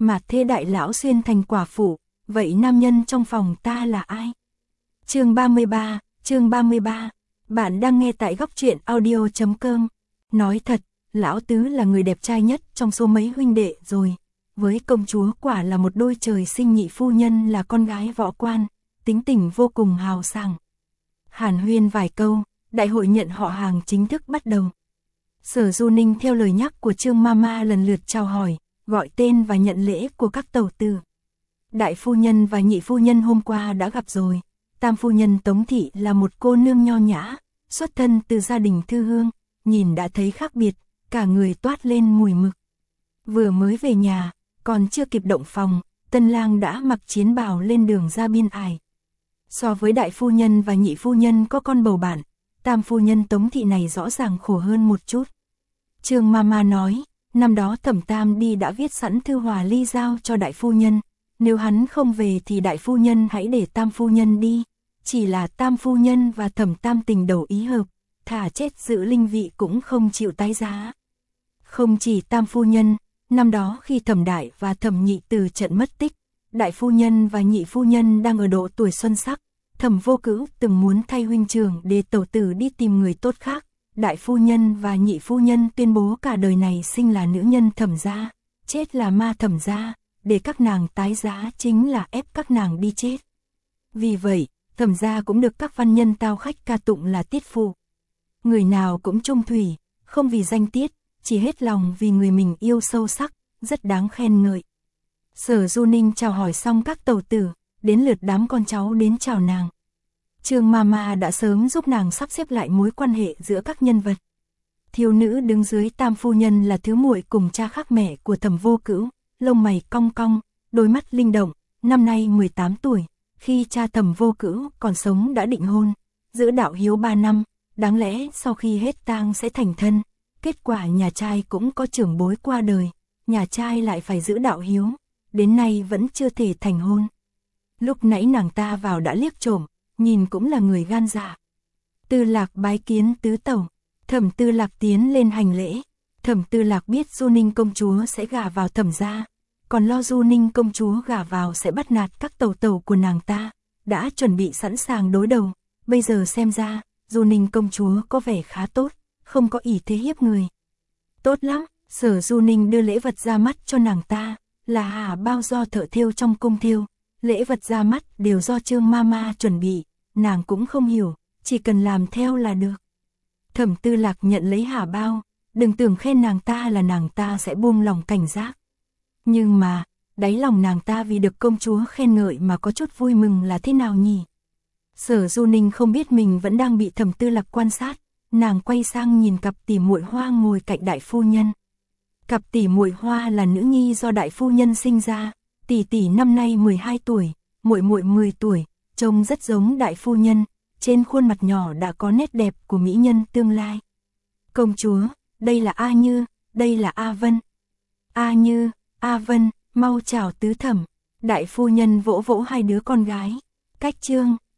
mà thê đại lão xuyên thành quả phụ, vậy nam nhân trong phòng ta là ai? Chương 33, bạn đang nghe tại góc truyện audio.com. Nói thật, lão tứ là người đẹp trai nhất trong số mấy huynh đệ rồi. Với công chúa quả là một đôi trời sinh, nhị phu nhân là con gái võ quan, tính tình vô cùng hào sảng. Hàn huyên vài câu, đại hội nhận họ hàng chính thức bắt đầu. Sở Du Ninh theo lời nhắc của Trương Mama lần lượt chào hỏi, gọi tên và nhận lễ của các tẩu tử. Đại phu nhân và nhị phu nhân hôm qua đã gặp rồi. Tam phu nhân Tống Thị là một cô nương nho nhã, xuất thân từ gia đình thư hương, nhìn đã thấy khác biệt, cả người toát lên mùi mực. Vừa mới về nhà, còn chưa kịp động phòng, tân lang đã mặc chiến bào lên đường ra biên ải. So với đại phu nhân và nhị phu nhân có con bầu bạn, tam phu nhân Tống Thị này rõ ràng khổ hơn một chút. Trương Mama nói, năm đó Thẩm Tam đi đã viết sẵn thư hòa ly giao cho đại phu nhân, nếu hắn không về thì đại phu nhân hãy để tam phu nhân đi. Chỉ là tam phu nhân và Thẩm Tam tình đầu ý hợp, thả chết giữ linh vị cũng không chịu tái giá. Không chỉ tam phu nhân, năm đó khi Thẩm Đại và Thẩm Nhị từ trận mất tích, đại phu nhân và nhị phu nhân đang ở độ tuổi xuân sắc, Thẩm Vô Cữu từng muốn thay huynh trưởng để tẩu tử đi tìm người tốt khác. Đại phu nhân và nhị phu nhân tuyên bố cả đời này sinh là nữ nhân Thẩm gia, chết là ma Thẩm gia, để các nàng tái giá chính là ép các nàng đi chết. Vì vậy, Thẩm gia cũng được các văn nhân tao khách ca tụng là tiết phụ. Người nào cũng trung thủy, không vì danh tiết, chỉ hết lòng vì người mình yêu sâu sắc, rất đáng khen ngợi. Sở Du Ninh chào hỏi xong các tẩu tử, đến lượt đám con cháu đến chào nàng. Trương Mama đã sớm giúp nàng sắp xếp lại mối quan hệ giữa các nhân vật. Thiếu nữ đứng dưới tam phu nhân là thứ muội cùng cha khác mẹ của Thẩm Vô Cữu, lông mày cong cong, đôi mắt linh động, năm nay 18 tuổi. Khi cha Thẩm Vô Cữu còn sống đã định hôn, giữ đạo hiếu 3 năm, đáng lẽ sau khi hết tang sẽ thành thân. Kết quả nhà trai cũng có trưởng bối qua đời, nhà trai lại phải giữ đạo hiếu, đến nay vẫn chưa thể thành hôn. Lúc nãy nàng ta vào đã liếc trộm, nhìn cũng là người gan dạ. Tư Lạc bái kiến tứ tẩu, Thẩm Tư Lạc tiến lên hành lễ. Thẩm Tư Lạc biết Du Ninh công chúa sẽ gả vào Thẩm gia, còn lo Du Ninh công chúa gả vào sẽ bắt nạt các tẩu tẩu của nàng ta, đã chuẩn bị sẵn sàng đối đầu. Bây giờ xem ra, Du Ninh công chúa có vẻ khá tốt, không có ý thế hiếp người. Tốt lắm, Sở Du Ninh đưa lễ vật ra mắt cho nàng ta, là hà bao do thợ thêu trong cung thêu. Lễ vật ra mắt đều do Trương Mama chuẩn bị, nàng cũng không hiểu, chỉ cần làm theo là được. Thẩm Tư Lạc nhận lấy hà bao, đừng tưởng khen nàng ta là nàng ta sẽ buông lòng cảnh giác. Nhưng mà, đáy lòng nàng ta vì được công chúa khen ngợi mà có chút vui mừng là thế nào nhỉ? Sở Du Ninh không biết mình vẫn đang bị Thẩm Tư Lạc quan sát, nàng quay sang nhìn cặp tỷ muội Hoa ngồi cạnh đại phu nhân. Cặp tỷ muội Hoa là nữ nhi do đại phu nhân sinh ra, tỷ tỷ năm nay 12 tuổi, muội muội 10 tuổi, trông rất giống đại phu nhân, trên khuôn mặt nhỏ đã có nét đẹp của mỹ nhân tương lai. Công chúa, đây là A Như, đây là A Vân. A Như, A Vân, mau chào tứ thẩm. Đại phu nhân vỗ vỗ hai đứa con gái. Cách Trương,